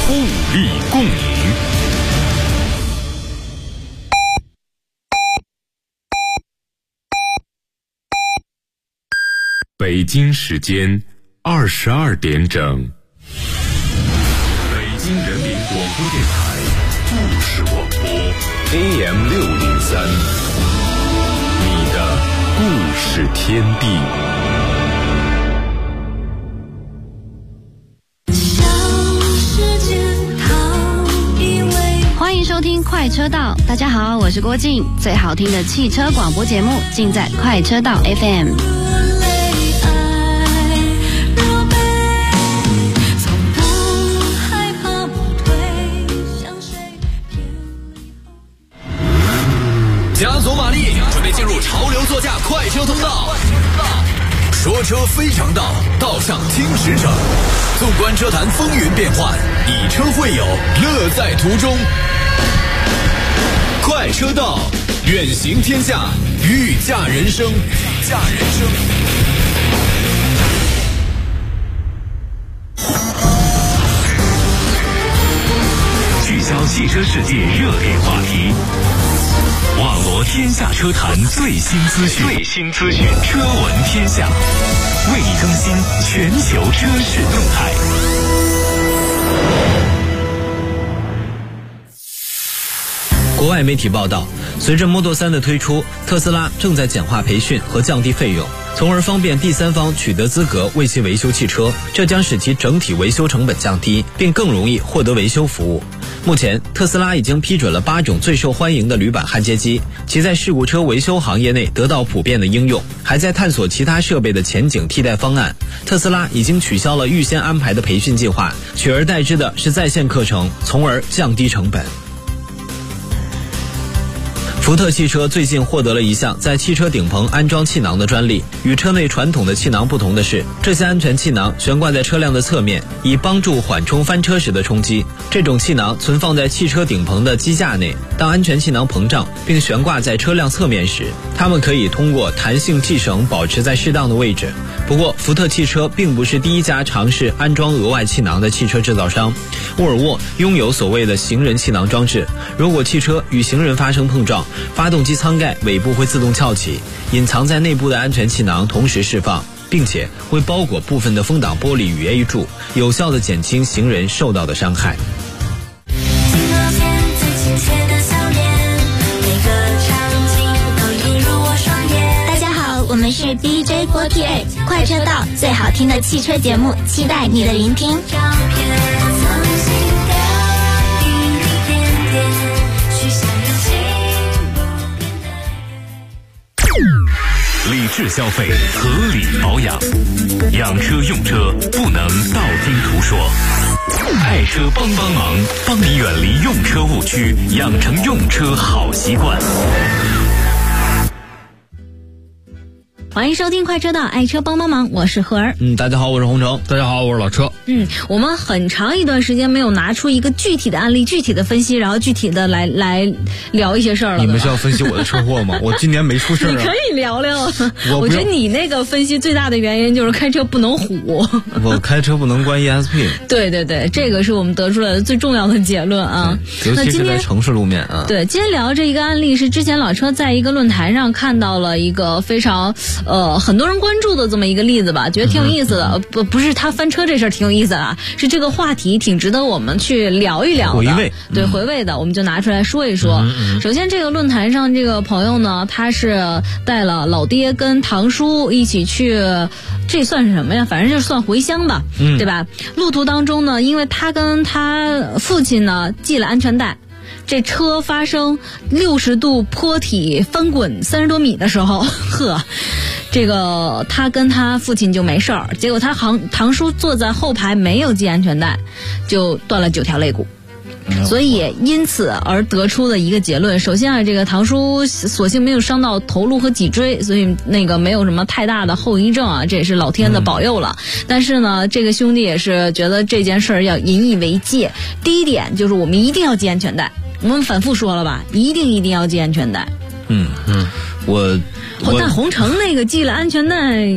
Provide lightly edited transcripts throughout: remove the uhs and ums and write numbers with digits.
互利共赢。北京时间22点整，北京人民广播电台故事广播 AM603， 你的故事天地。 欢迎收听快车道，大家好，我是郭静，最好听的汽车广播节目尽在快车道 FM。 加足马力，准备进入潮流座驾快车通道。说车非常道，道上听实诚。纵观车坛风云变幻，以车会友，乐在途中。快车道，远行天下，御驾人生。 聚焦汽车世界热点话题，网罗天下车坛最新资讯，车闻天下，为你更新全球车市动态。 国外媒体报道，随着 Model 3的推出，特斯拉正在简化培训和降低费用，从而方便第三方取得资格为其维修汽车，这将使其整体维修成本降低，并更容易获得维修服务。目前，特斯拉已经批准了8种最受欢迎的铝板焊接机，其在事故车维修行业内得到普遍的应用，还在探索其他设备的前景替代方案。特斯拉已经取消了预先安排的培训计划，取而代之的是在线课程，从而降低成本。福特汽车最近获得了一项在汽车顶棚安装气囊的专利。与车内传统的气囊不同的是，这些安全气囊悬挂在车辆的侧面，以帮助缓冲翻车时的冲击。这种气囊存放在汽车顶棚的机架内，当安全气囊膨胀并悬挂在车辆侧面时，它们可以通过弹性系绳保持在适当的位置。不过，福特汽车并不是第一家尝试安装额外气囊的汽车制造商。沃尔沃拥有所谓的行人气囊装置，如果汽车与行人发生碰撞，发动机舱盖尾部会自动翘起，隐藏在内部的安全气囊同时释放，并且会包裹部分的风挡玻璃与 A 柱，有效地减轻行人受到的伤害。 大家好，我们是 DJ48 快车道，最好听的汽车节目，期待你的聆听。 理智消费，合理保养，养车用车不能道听途说。爱车帮忙，帮你远离用车误区，养成用车好习惯。 欢迎收听快车道，爱车帮忙，我是何儿。 大家好，我是洪城。 大家好，我是老车。 我们很长一段时间没有拿出一个具体的案例、具体的分析，然后具体的来聊一些事儿了。 你们是要分析我的车祸吗？我今年没出事啊。 你可以聊聊。我觉得你那个分析最大的原因就是开车不能唬。 我开车不能关 ESP。对， 这个是我们得出来的最重要的结论啊。 尤其是在城市路面啊。 对，今天聊这一个案例是之前老车在一个论坛上看到了一个非常很多人关注的这么一个例子吧，觉得挺有意思的。不是他翻车这事儿挺有意思的，是这个话题挺值得我们去聊一聊的。回味的，我们就拿出来说一说。首先，这个论坛上这个朋友呢，他是带了老爹跟堂叔一起去，这算是什么呀？反正就算回乡吧，对吧？路途当中呢，因为他跟他父亲呢系了安全带。这车发生60度坡体翻滚30多米的时候，这个他跟他父亲就没事儿，结果他堂叔坐在后排没有系安全带，就断了9条肋骨。所以因此而得出的一个结论，首先啊，这个堂叔所幸没有伤到头颅和脊椎，所以那个没有什么太大的后遗症啊，这也是老天的保佑了。但是呢，这个兄弟也是觉得这件事儿要引以为戒。第一点就是我们一定要系安全带，我们反复说了吧，一定要系安全带。 但红城那个系了安全带，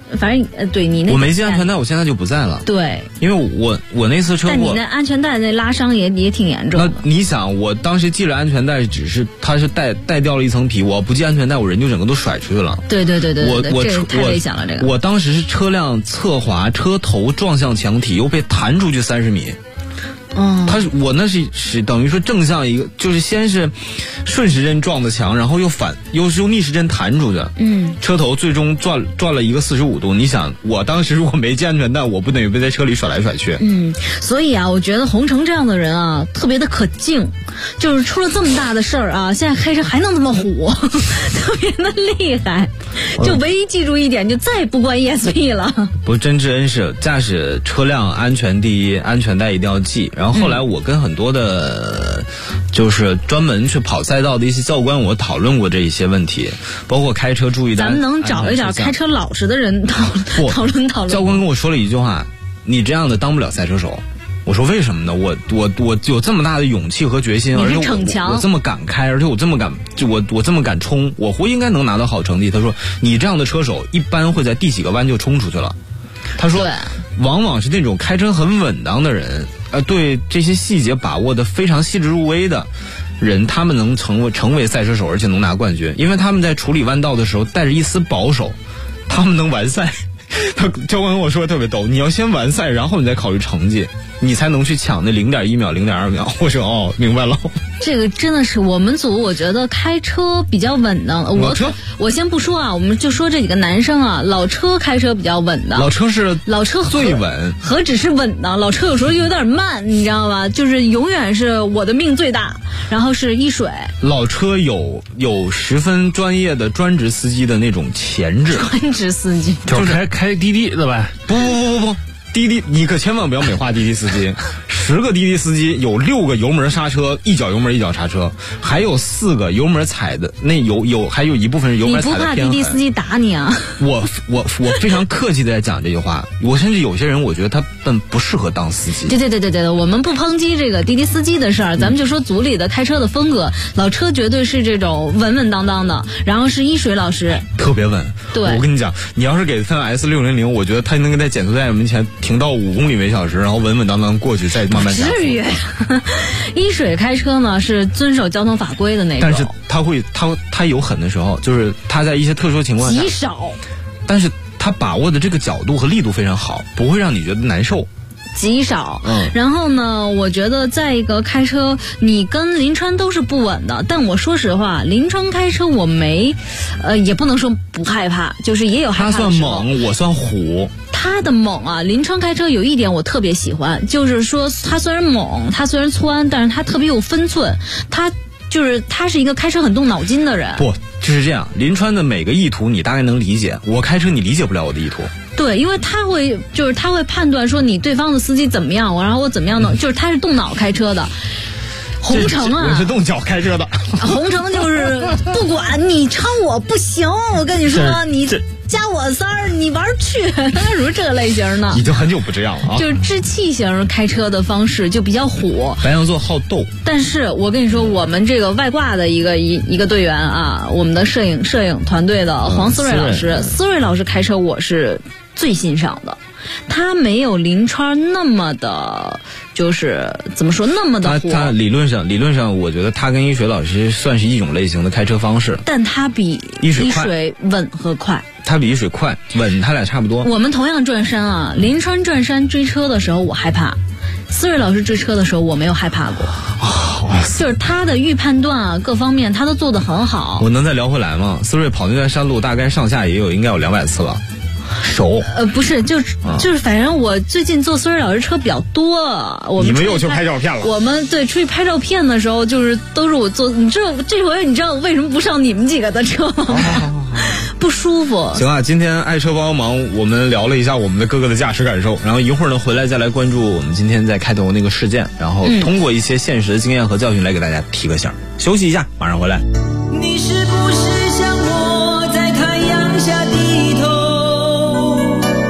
反正对你那我没系安全带，我现在就不在了。 对， 因为我那次车祸， 但你那安全带那拉伤也挺严重的。 那你想，我当时系了安全带，只是它是带掉了一层皮，我不系安全带，我人就整个都甩出去了。 对， 我这太危险了。这个我当时是车辆侧滑，车头撞向墙体，又被弹出去30米。我那是等于说正向一个，就是先是顺时针撞的墙，然后又用逆时针弹出去。车头最终转了一个45度。你想，我当时如果没系安全带，我不等于被在车里甩来甩去。 所以啊，我觉得洪城这样的人啊，特别的可敬，就是出了这么大的事儿啊，现在开车还能这么虎，特别的厉害。就唯一记住一点，就再也不关 ESP 了。 不，真知恩是驾驶车辆安全第一，安全带一定要系。然后后来我跟很多的，就是专门去跑赛道的一些教官，我讨论过这一些问题，包括开车注意的。 咱们能找一点开车老实的人讨论。 教官跟我说了一句话：“你这样的当不了赛车手。”我说为什么呢？我有这么大的勇气和决心，而且我这么敢开，而且我这么敢，我这么敢冲，我应该能拿到好成绩。他说你这样的车手一般会在第几个弯就冲出去了。他说往往是那种开车很稳当的人，对这些细节把握的非常细致入微的人，他们能成为赛车手，而且能拿冠军，因为他们在处理弯道的时候带着一丝保守，他们能完赛。教官跟我说的特别逗，你要先完赛，然后你再考虑成绩，你才能去抢那0.1秒、0.2秒。我说明白了。 这个真的是我们组，我觉得开车比较稳当。我先不说啊，我们就说这几个男生啊，老车开车比较稳当。 老车最稳， 何止是稳当，老车有时候有点慢，你知道吧？就是永远是我的命最大，然后是一水。 老车有十分专业的专职司机的那种潜质。 专职司机就是开滴滴的呗？ 不。滴滴，你可千万不要美化滴滴司机。10个滴滴司机有6个油门刹车，一脚油门一脚刹车，还有4个油门踩的那还有一部分是油门踩的偏狠。 你不怕滴滴司机打你啊？ 我非常客气的在讲这句话。我甚至有些人我觉得他不适合当司机。 对，我们不抨击这个滴滴司机的事儿，咱们就说组里的开车的风格。老车绝对是这种稳稳当当的，然后是一水老师， 特别稳。 对， 我跟你讲，你要是给他 S600，我觉得他能在减速带门前停到5公里每小时，然后稳稳当当过去，再慢慢加速。 至于一水开车呢是遵守交通法规的那种， 但是他有狠的时候，就是他在一些特殊情况下极少， 但是他把握的这个角度和力度非常好，不会让你觉得难受。 极少。然后呢，我觉得再一个开车，你跟林川都是不稳的。但我说实话，林川开车我也不能说不害怕，就是也有害怕的时候。 他算猛，我算虎。 他的猛啊，林川开车有一点我特别喜欢，就是说他虽然猛，他虽然窜，但是他特别有分寸。他是一个开车很动脑筋的人。 不，就是这样。林川的每个意图你大概能理解，我开车你理解不了我的意图。 对，因为他会判断说你对方的司机怎么样，然后我怎么样呢？就是他是动脑开车的。洪城啊， 我是动脚开车的。 洪城就是不管你超我不行，我跟你说你加我3，你玩去，他属于这个类型的。 已经很久不这样了啊。 就是志气型开车的方式就比较虎。 白羊座好斗。 但是我跟你说，我们这个外挂的一个队员啊，我们的摄影团队的黄思睿老师，思睿老师开车我是最欣赏的。他没有林川那么的，就是怎么说那么的火。 他理论上，我觉得他跟一水老师算是一种类型的开车方式。 但他比一水稳和快。 他比一水快，稳，他俩差不多。 我们同样转山啊，林川转山追车的时候我害怕，思睿老师追车的时候我没有害怕过。就是他的预判断啊，各方面他都做得很好。 我能再聊回来吗？思睿跑那段山路大概上下应该有200次了。手不是，就是反正我最近坐思睿老师车比较多， 你们又去拍照片了。 我们对出去拍照片的时候，都是我坐。你知道这回你知道我为什么不上你们几个的车吗？不舒服。 行啊，今天爱车帮忙，我们聊了一下我们的各个的驾驶感受，然后一会儿呢回来再来关注我们今天在开头那个事件，然后通过一些现实的经验和教训来给大家提个醒。休息一下，马上回来。 你是不是像我在太阳下低头，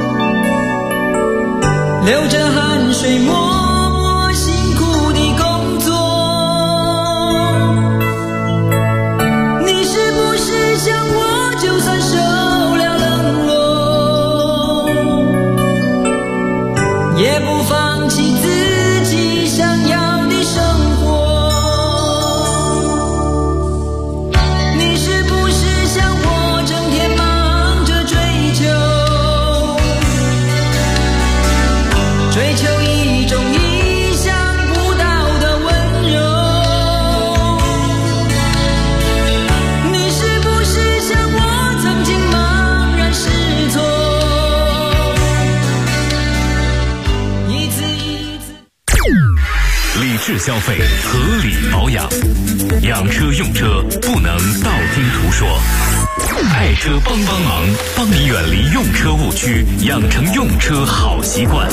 流着汗水默默辛苦地工作？你是不是像我就算受了冷落， 理智消费，合理保养。养车用车不能道听途说，爱车帮忙，帮你远离用车误区，养成用车好习惯。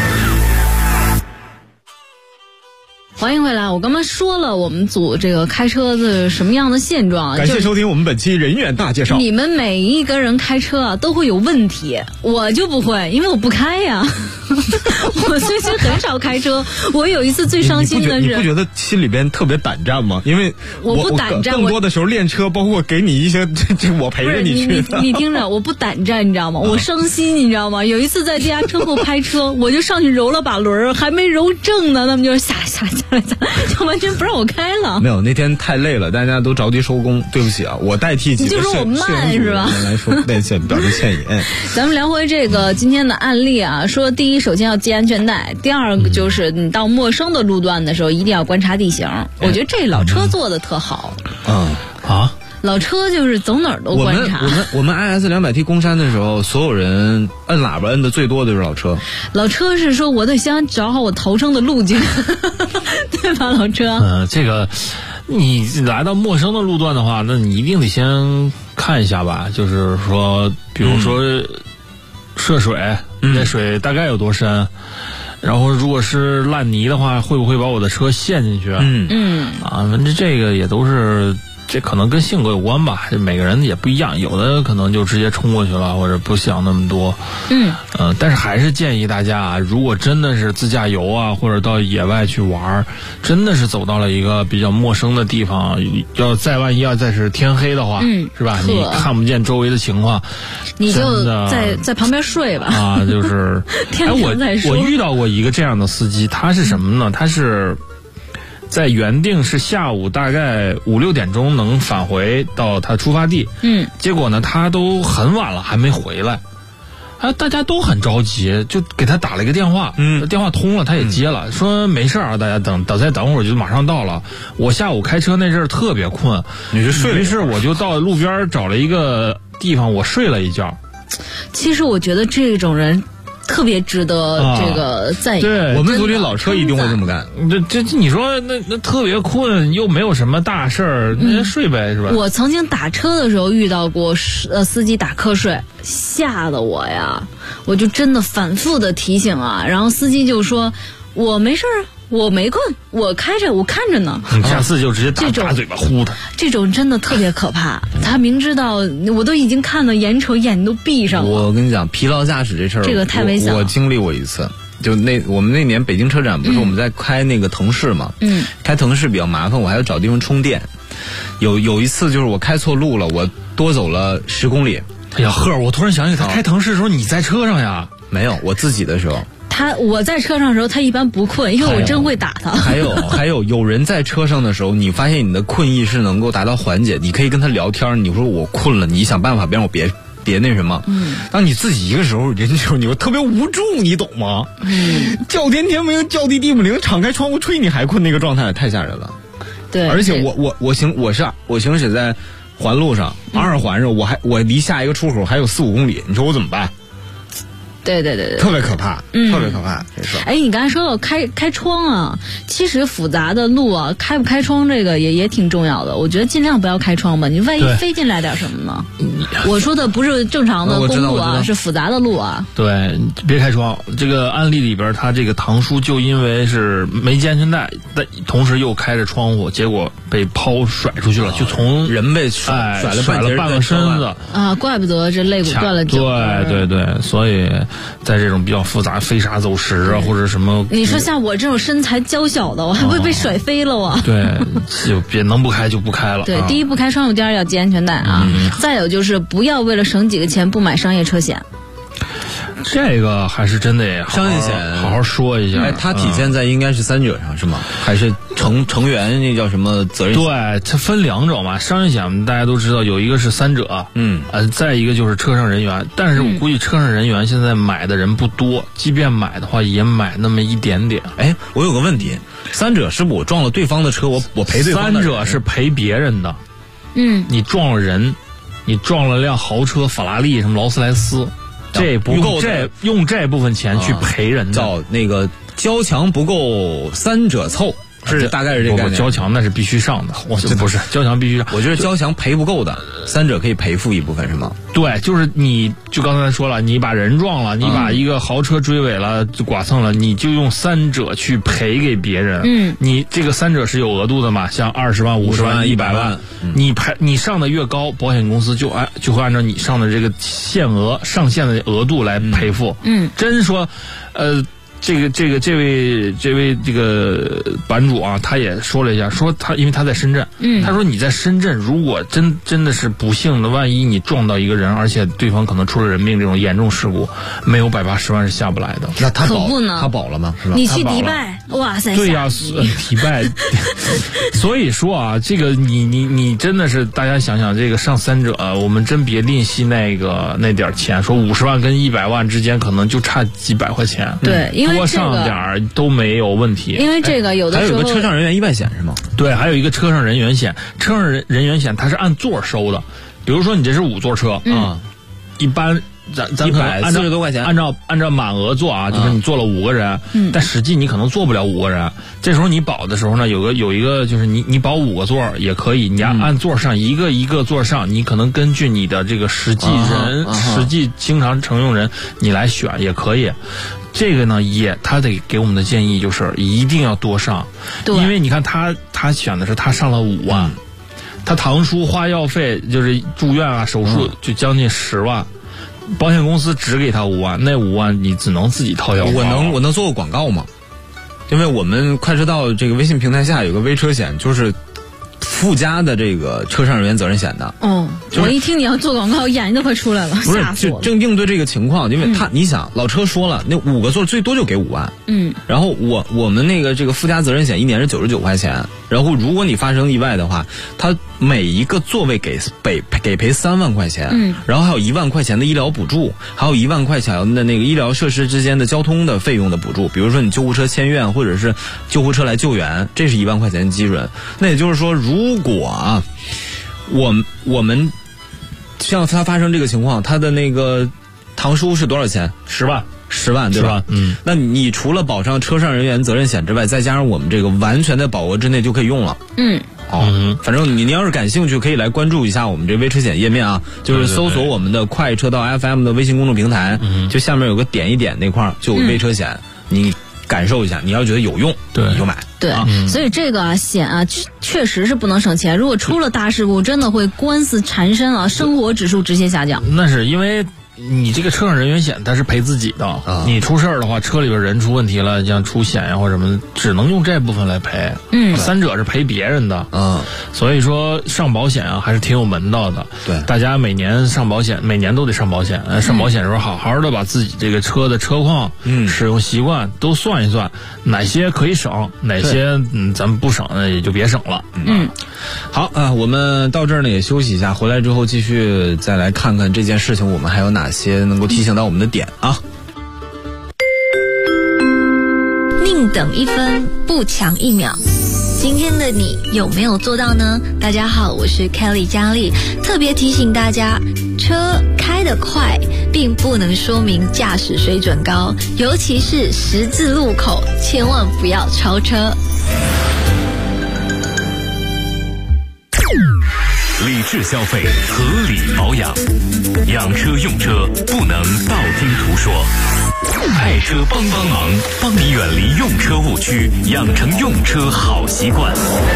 欢迎回来！我刚刚说了我们组这个开车的什么样的现状， 感谢收听我们本期人员大介绍。 你们每一个人开车啊都会有问题，我就不会，因为我不开呀。我最近很少开车。我有一次最伤心的是， 你不觉得心里边特别胆战吗？因为我不胆战， 更多的时候练车，包括给你一些这我陪着你去的。 你听着，我不胆战，你知道吗？我伤心，你知道吗？有一次在地下车库拍车，我就上去揉了把轮，还没揉正呢，他们就下来，就完全不让我开了。 没有，那天太累了，大家都着急收工，对不起啊，我代替几个你就说我慢是吧？ 来说那些表示歉意。 咱们聊回这个今天的案例啊，说第一，首先要系安全带；第二个就是你到陌生的路段的时候，一定要观察地形。我觉得这老车做的特好。老车就是走哪儿都观察。 我们 IS200T 攻山的时候，所有人摁喇叭摁的最多的就是老车。 老车是说我得先找好我逃生的路径，对吧？老车。 这个你来到陌生的路段的话，那你一定得先看一下吧。就是说，比如说涉水，这水大概有多深？然后如果是烂泥的话，会不会把我的车陷进去？这个也都是。这可能跟性格有关吧，每个人也不一样，有的可能就直接冲过去了，或者不想那么多。但是还是建议大家啊，如果真的是自驾游啊，或者到野外去玩，真的是走到了一个比较陌生的地方，万一要再是天黑的话，是吧？你看不见周围的情况， 你就在旁边睡吧。啊， 就是天亮再说。 我遇到过一个这样的司机，他是什么呢？他是。在原定是下午大概5、6点钟能返回到他出发地，结果呢他都很晚了还没回来，大家都很着急，就给他打了一个电话，电话通了他也接了，说没事啊，大家再等会儿就马上到了。我下午开车那阵儿特别困，于是我就到路边找了一个地方我睡了一觉。 其实我觉得这种人。特别值得这个在对，我们组里老车一定会这么干。 这你说那特别困，又没有什么大事儿，那睡呗，是吧？ 我曾经打车的时候遇到过司机打瞌睡，吓得我呀，我就真的反复的提醒啊，然后司机就说我没事啊。我没困，我开着，我看着呢。 你下次就直接打嘴巴呼他。 这种真的特别可怕。他明知道，我都已经看到眼瞅眼都闭上了。 我跟你讲，疲劳驾驶这事儿， 这个太危险了。 我经历过一次，就我们那年北京车展不是我们在开那个腾势嘛，开腾势比较麻烦，我还要找地方充电。有一次就是我开错路了，我多走了10公里。 哎呀呵，我突然想起他开腾势的时候你在车上呀？ 没有，我自己的时候。 我在车上的时候，他一般不困，因为我真会打他。 还有人在车上的时候，你发现你的困意是能够达到缓解，你可以跟他聊天，你说我困了，你想办法别让我别那什么。当你自己一个时候，人时候你会特别无助，你懂吗？叫天天不应，叫地地不灵，敞开窗户吹你还困，那个状态太吓人了。 对， 而且我行驶在环路上，2环上，我离下一个出口还有4、5公里，你说我怎么办？ 对， 特别可怕，特别可怕。 哎，你刚才说到开窗啊，其实复杂的路啊，开不开窗这个也挺重要的。我觉得尽量不要开窗吧，你万一飞进来点什么呢？我说的不是正常的公路啊，是复杂的路啊。 对，别开窗。这个案例里边，他这个堂叔就因为是没系安全带，但同时又开着窗户，结果被甩出去了，就从人被甩了半个身子啊，怪不得这肋骨断了脚。 对，所以。在这种比较复杂飞沙走石啊，或者什么， 你说像我这种身材娇小的，我还会被甩飞了啊！ 对，就别能不开就不开了。 对，第一不开窗户，第二要系安全带啊。再有就是不要为了省几个钱不买商业车险。 这个还是真得商业险好好说一下。 哎，它体现在应该是3者上是吗？还是成员那叫什么责任险？ 对，它分2种嘛。商业险大家都知道，有一个是3者，再一个就是车上人员。但是我估计车上人员现在买的人不多，即便买的话也买那么一点点。 哎，我有个问题，3者是不是我撞了对方的车，我赔对方的？3 者是赔别人的。你撞了人，你撞了辆豪车，法拉利什么劳斯莱斯。这不够，用这部分钱去赔人的， 找那个交强不够三者凑。大概是这个概念。 交强那是必须上的，我不是交强必须上。 我觉得交强赔不够的，三者可以赔付一部分，是吗？ 对，就是你就刚才说了，你把人撞了，你把一个豪车追尾了，就剐蹭了，你就用三者去赔给别人。你这个三者是有额度的嘛？像20万、50万、100万，你上的越高，保险公司就会按照你上的这个上限的额度来赔付。真说，这位这个版主啊，他也说了一下，说因为他在深圳，他说你在深圳，如果真的是不幸的，万一你撞到一个人，而且对方可能出了人命，这种严重事故，没有180万是下不来的。 那他他保了吗？是吧？ 你去迪拜，哇塞！ 对呀，迪拜。所以说啊，这个你真的是大家想想，这个上三者，我们真别吝惜那点钱，说50万跟100万之间可能就差几百块钱。 对，因为多上点儿都没有问题。 因为这个有的时候还有个车上人员意外险是吗？ 对，还有一个车上人员险。车上人员险它是按座收的，比如说你这是5座车一般咱可能 140多块钱， 按照满额坐啊，就是你坐了5个人，但实际你可能坐不了5个人。这时候你保的时候呢，有一个就是你保5个座也可以，你按座上一个座上，你可能根据你的这个实际经常乘用人你来选也可以。这个呢，他得给我们的建议就是一定要多上，因为你看他选的是他上了5万，他堂叔花药费就是住院啊手术就将近10万，保险公司只给他5万，那5万你只能自己掏腰包。 我能做个广告吗？因为我们快车道这个微信平台下有个微车险，就是附加的这个车上人员责任险的。 我一听你要做广告，眼睛都快出来了， 不是吓死我了。 正应对这个情况，因为你想老车说了，那5个座最多就给5万，然后我们那个这个附加责任险1年是99块钱，然后如果你发生意外的话，它每一个座位给赔3万块钱，然后还有1万块钱的医疗补助，还有1万块钱的那个医疗设施之间的交通的费用的补助，比如说你救护车迁院或者是救护车来救援，这是1万块钱的基准。那也就是说，如果我们像他发生这个情况，他的那个堂叔是多少钱？10万对吧？那你除了保上车上人员责任险之外，再加上我们这个完全在保额之内就可以用了。反正你要是感兴趣，可以来关注一下我们这微车险页面啊，就是搜索我们的快车道 FM 的微信公众平台，就下面有个点一点那块就有微车险，你感受一下，你要觉得有用，你就买。 对，所以这个险啊，确实是不能省钱。如果出了大事故，真的会官司缠身啊，生活指数直线下降。 那是因为你这个车上人员险它是赔自己的，你出事儿的话，车里边人出问题了，像出险呀或者什么，只能用这部分来赔。三者是赔别人的。所以说上保险啊还是挺有门道的。 对， 大家每年上保险，每年都得上保险。上保险的时候好好的把自己这个车的车况、使用习惯都算一算，哪些可以省，哪些咱们不省也就别省了。 好啊，我们到这儿呢也休息一下，回来之后继续再来看看这件事情我们还有哪些能够提醒到我们的点啊。 宁等1分，不抢1秒。今天的你有没有做到呢？大家好，我是 Kelly 佳丽，特别提醒大家，车开得快并不能说明驾驶水准高，尤其是十字路口，千万不要超车。 理智消费，合理保养，养车用车不能道听途说。爱车帮忙，帮你远离用车误区，养成用车好习惯。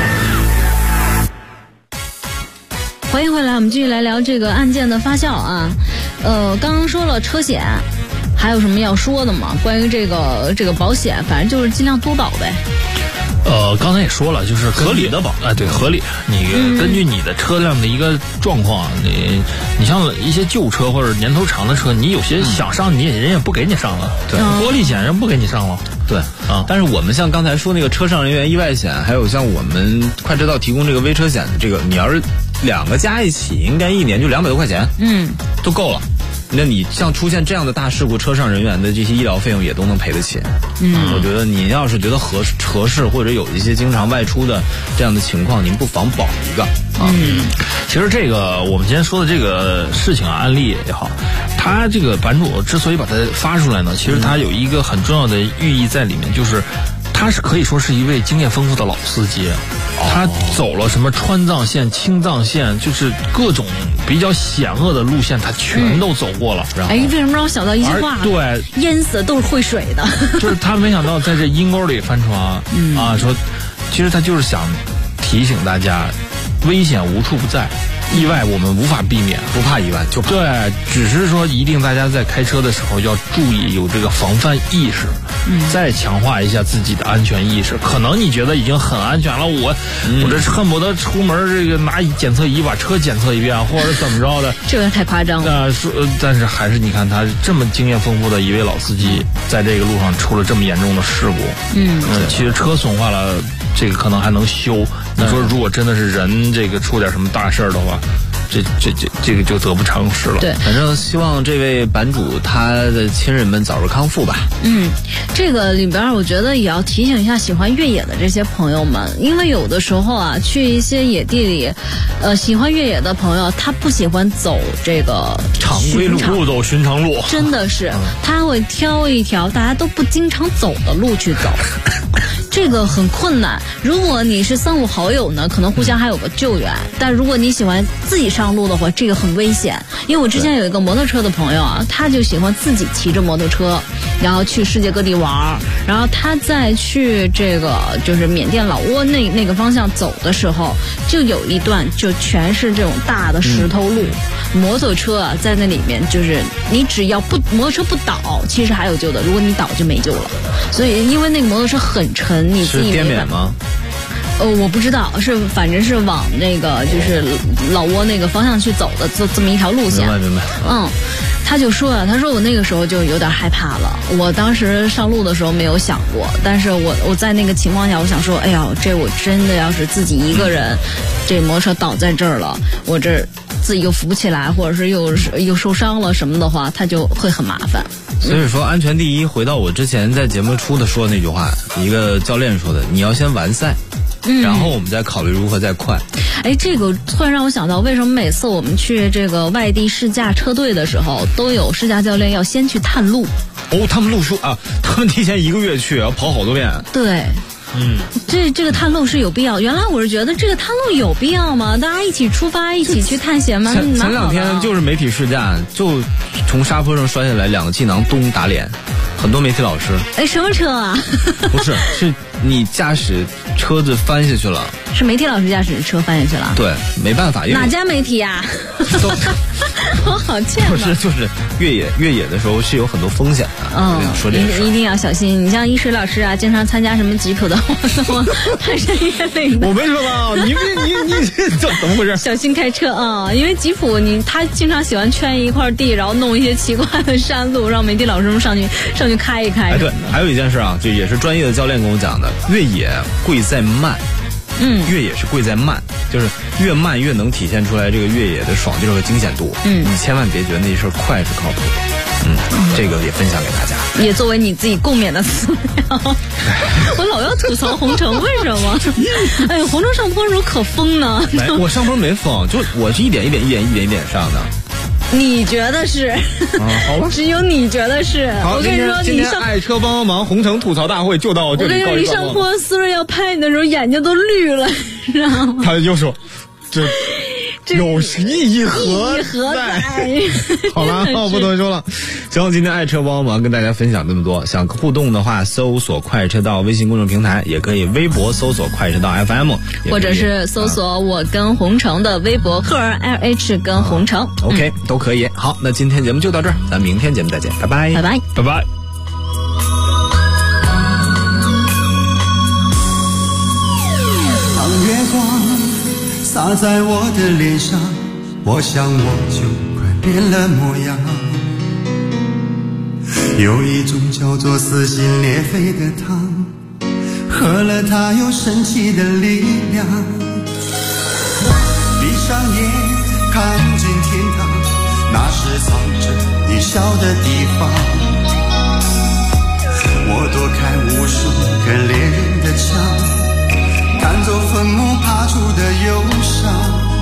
欢迎回来，我们继续来聊这个案件的发酵啊。刚刚说了车险，还有什么要说的吗？关于这个保险，反正就是尽量多保呗。 刚才也说了，就是合理的保， 对，合理。你根据你的车辆的一个状况，你像一些旧车或者年头长的车，你有些想上人也不给你上了，对，玻璃险人不给你上了， 对啊。但是我们像刚才说那个车上人员意外险，还有像我们快车道提供这个微车险，这个你要是2个加一起，应该1年就200多块钱，都够了。那你像出现这样的大事故，车上人员的这些医疗费用也都能赔得起。我觉得你要是觉得合适，或者有一些经常外出的这样的情况，您不妨保一个。 其实这个我们今天说的这个事情啊，案例也好，他这个版主之所以把它发出来呢，其实他有一个很重要的寓意在里面，就是他是可以说是一位经验丰富的老司机，他走了什么川藏线、青藏线，就是各种比较险恶的路线，他全都走过了。然后， 为什么让我想到一句话？ 对， 淹死的都是会水的。 就是他没想到在这阴沟里翻船，说，其实他就是想提醒大家，危险无处不在。意外我们无法避免， 不怕意外就怕。 对，只是说一定大家在开车的时候要注意有这个防范意识，再强化一下自己的安全意识。可能你觉得已经很安全了，我这恨不得出门这个拿检测仪把车检测一遍，或者怎么着的， 这个太夸张了。 但是还是你看他这么经验丰富的一位老司机，在这个路上出了这么严重的事故。其实车损坏了，这个可能还能修。你说如果真的是人这个出点什么大事儿的话，这个就得不偿失了。 对， 反正希望这位版主他的亲人们早日康复吧。 这个里边我觉得也要提醒一下喜欢越野的这些朋友们，因为有的时候啊，去一些野地里，喜欢越野的朋友他不喜欢走这个常规路，不走寻常路， 真的是他会挑一条大家都不经常走的路去走。这个很困难。如果你是三五好友呢，可能互相还有个救援，但如果你喜欢自己上路的话，这个很危险。因为我之前有一个摩托车的朋友啊，他就喜欢自己骑着摩托车，然后去世界各地玩，然后他在去这个就是缅甸老挝那个方向走的时候，就有一段就全是这种大的石头路，摩托车啊在那里面，就是你只要摩托车不倒，其实还有救的，如果你倒就没救了。所以因为那个摩托车很沉，你自己是滇缅吗？ 我不知道，反正是往那个就是老挝那个方向去走的，这么一条路线。 明白。 他就说他说我那个时候就有点害怕了。我当时上路的时候没有想过，但是我在那个情况下，我想说，哎呀，这我真的要是自己一个人，这摩托车倒在这儿了，我这自己又扶不起来，或者是又受伤了什么的话，他就会很麻烦。 所以说安全第一，回到我之前在节目初的说的那句话，一个教练说的，你要先完赛，然后我们再考虑如何再快。 这个突然让我想到，为什么每次我们去这个外地试驾车队的时候，都有试驾教练要先去探路？ 他们路数啊，他们提前1个月去，要跑好多遍。 对。这个探路是有必要。原来我是觉得这个探路有必要吗？大家一起出发，一起去探险吗？ 前2天就是媒体试驾，就从沙坡上摔下来2个气囊，咚打脸，很多媒体老师。 什么车啊？ 不是你驾驶车子翻下去了。 是媒体老师驾驶车翻下去了？ 对，没办法。 哪家媒体呀？我好欠。 不是，就是越野的时候是有很多风险的。说这个一定要小心。你像一水老师啊，经常参加什么吉普的活动，攀山越岭的。 我没说吧？你怎么回事？ 小心开车啊！因为吉普他经常喜欢圈一块地，然后弄一些奇怪的山路，让媒体老师们上去开一开。 对，还有一件事啊，这也是专业的教练跟我讲的，越野贵在慢。越野是贵在慢，就是越慢越能体现出来这个越野的爽劲和惊险度。你千万别觉得那事儿快是靠谱。这个也分享给大家， 也作为你自己共勉的资料。我老要吐槽红橙，为什么？红橙上坡时候可疯呢？ 我上坡没疯，就我是一点一点上的。 你觉得是？ 好吧， 只有你觉得是。 好， 我跟你说， 今天爱车帮忙红橙吐槽大会就到这里。 我跟你说，你上坡，思睿要拍你的时候眼睛都绿了，知道吗？ 他就说，这有意义何在？好了，不多说了。行，今天爱车帮忙跟大家分享这么多。想互动的话，搜索快车道微信公众平台，也可以微博搜索快车道 FM， 或者是搜索我跟红橙的微博赫尔 LH 跟红橙 ，OK 都可以。好，那今天节目就到这儿，咱明天节目再见，拜拜， 拜拜， 拜拜。 当月光洒在我的脸上，我想我就快变了模样。有一种叫做撕心裂肺的汤，喝了它有神奇的力量。闭上眼看见天堂，那是藏着你笑的地方。我躲开无数个猎人的枪，赶走坟墓爬出的忧伤。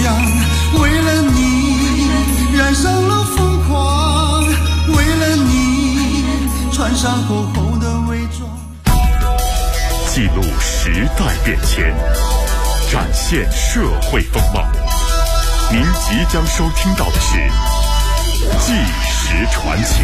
样，为了你染上了疯狂，为了你穿上厚厚的伪装。 记录时代变迁，展现社会风貌。您即将收听到的是《纪实传奇》。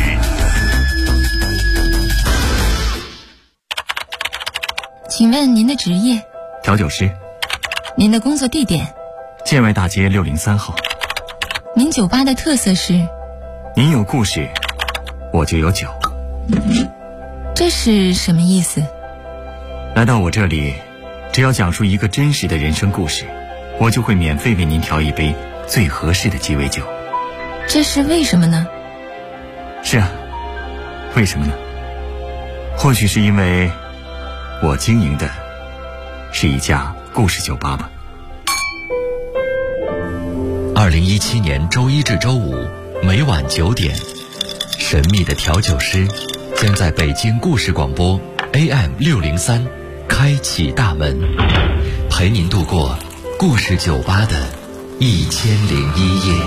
请问您的职业？ 调酒师。 您的工作地点？ 建外大街603号。 您酒吧的特色是？ 您有故事，我就有酒。 这是什么意思？ 来到我这里，只要讲述一个真实的人生故事，我就会免费为您调一杯最合适的鸡尾酒。 这是为什么呢？ 是啊，为什么呢？或许是因为我经营的是一家故事酒吧吧。 2017年周一至周五每晚9点，神秘的调酒师将在北京故事广播 AM603开启大门，陪您度过故事酒吧的1001夜。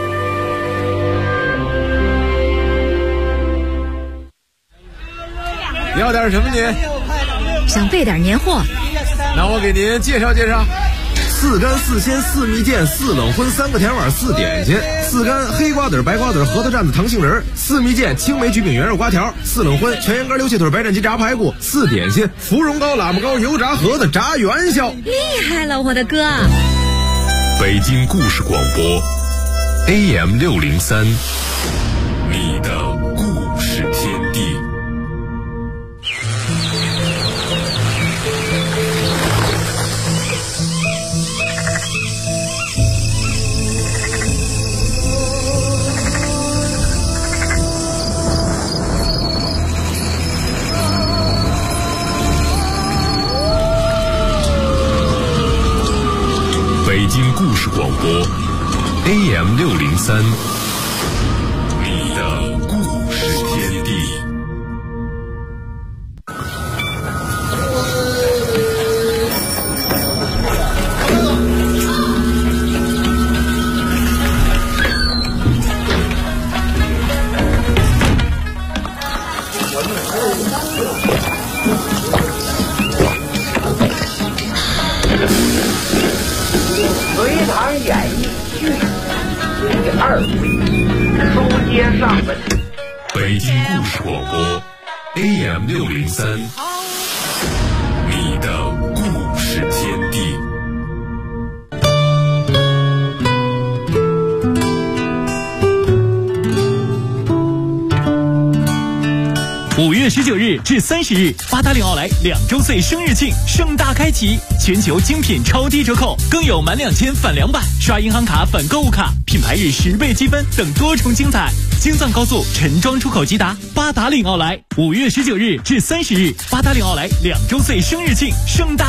你要点什么您？ 想备点年货。 那我给您介绍介绍：4干4鲜4蜜饯4冷荤3个甜碗4点心，4干黑瓜子白瓜子核桃蘸子糖杏仁，4蜜饯青梅焗饼圆肉瓜条，4冷荤全羊肝溜气腿白斩鸡炸排骨，4点心芙蓉糕喇嘛糕油炸盒子炸元宵。 厉害了，我的哥！ 北京故事广播 AM603，你的故事天地。北京故事广播 AM603，你的故事天地。 隋唐演义续第2回，书接上文。 北京故事广播 AM603，你的故事天地。 5月19日至30日，八达岭奥莱2周岁生日庆盛大开启，全球精品超低折扣，更有满2000返200，刷银行卡返购物卡，品牌日10倍积分等多重精彩。京藏高速陈庄出口直达八达岭奥莱，5月19日至30日，八达岭奥莱2周岁生日庆盛大